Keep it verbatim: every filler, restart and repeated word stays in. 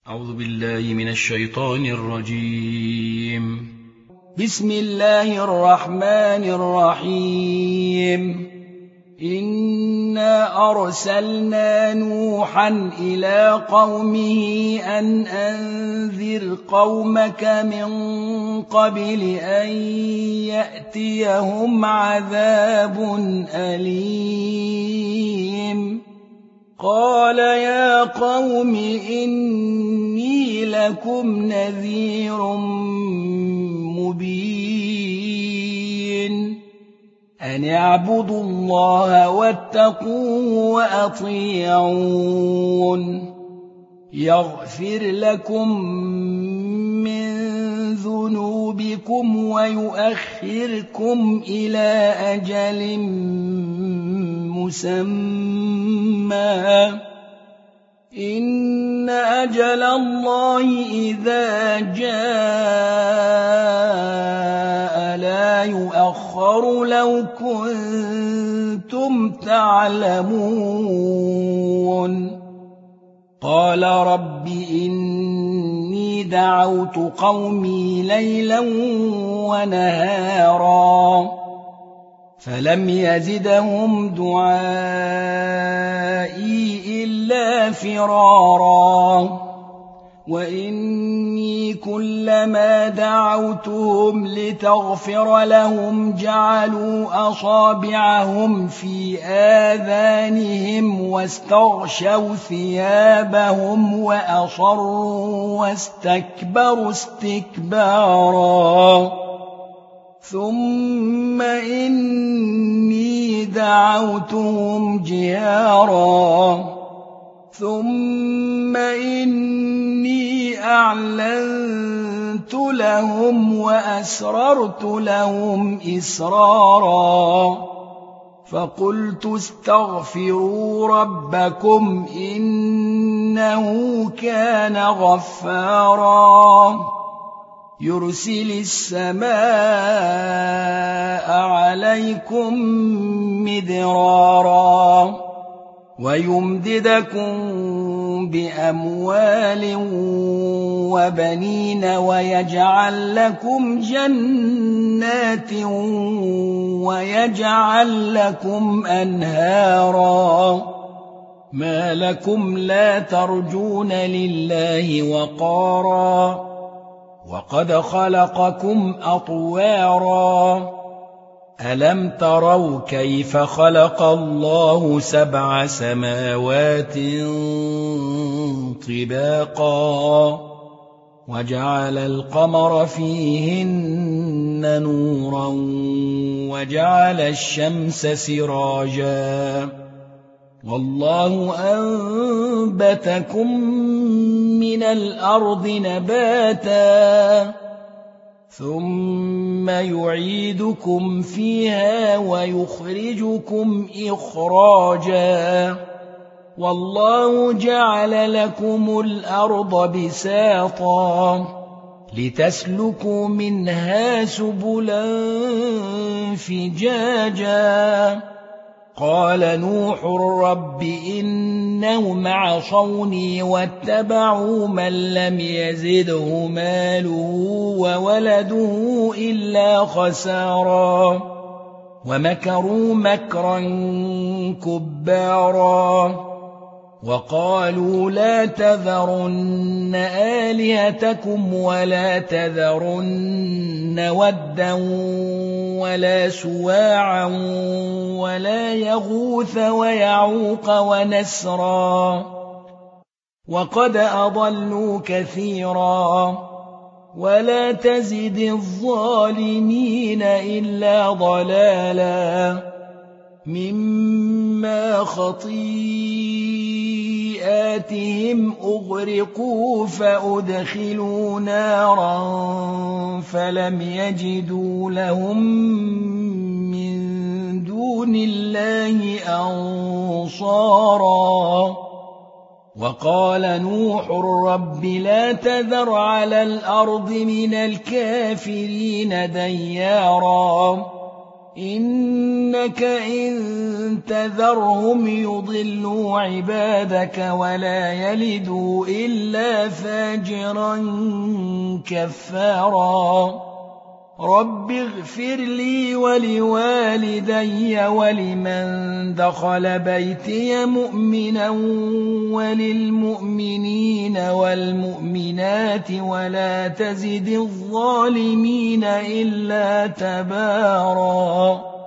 أعوذ بالله من الشيطان الرجيم. بسم الله الرحمن الرحيم. إنا أرسلنا نوحا إلى قومه أن أنذر قومك من قبل أن يأتيهم عذاب أليم. قال يا قوم إني لكم نذير مبين أن اعبدوا الله واتقوه وأطيعون يغفر لكم من ذنوبكم ويؤخركم إلى أجل مسمى إن أجل الله إذا جاء لا يؤخر لو كنتم تعلمون. قال رب إني دعوت قومي ليلا ونهارا فلم يزدهم دعائي إلا فرارا وإني كلما دعوتهم لتغفر لهم جعلوا أصابعهم في آذانهم واستغشوا ثيابهم وأصروا واستكبروا استكبارا ثم إني دعوتهم جهارا ثم إني أعلنت لهم وأسررت لهم إسرارا فقلت استغفروا ربكم إنه كان غفارا يرسل السماء عليكم مدرارا ويمددكم بأموال وبنين ويجعل لكم جنات ويجعل لكم أنهارا ما لكم لا ترجون لله وقارا وقد خلقكم أطوارا ألم تروا كيف خلق الله سبع سماوات طباقا وجعل القمر فيهن نورا وجعل الشمس سراجا والله أنبتكم من الأرض نباتا ثم يعيدكم فيها ويخرجكم إخراجا والله جعل لكم الأرض بساطا لتسلكوا منها سبلا فجاجا قال نوح رب إنهم عصوني واتبعوا من لم يزده ماله وولده إلا خسارا ومكروا مكرا كبارا وقالوا لا تذرن آلهتكم ولا تذرن ودا ولا سواعا ولا يغوث ويعوق ونسرا وقد أضلوا كثيرا ولا تزد الظالمين إلا ضلالا مما خطيئاتهم أغرقوا فأدخلوا نارا فلم يجدوا لهم من دون الله أنصارا وقال نوح رب لا تذر على الأرض من الكافرين ديارا إنك إن تذرهم يضلوا عبادك ولا يلدوا إلا فاجرا كفارا رب اغفر لي ولوالدي ولمن دخل بيتي مؤمنا وللمؤمنين والمؤمنات ولا تزد الظالمين إلا تباراً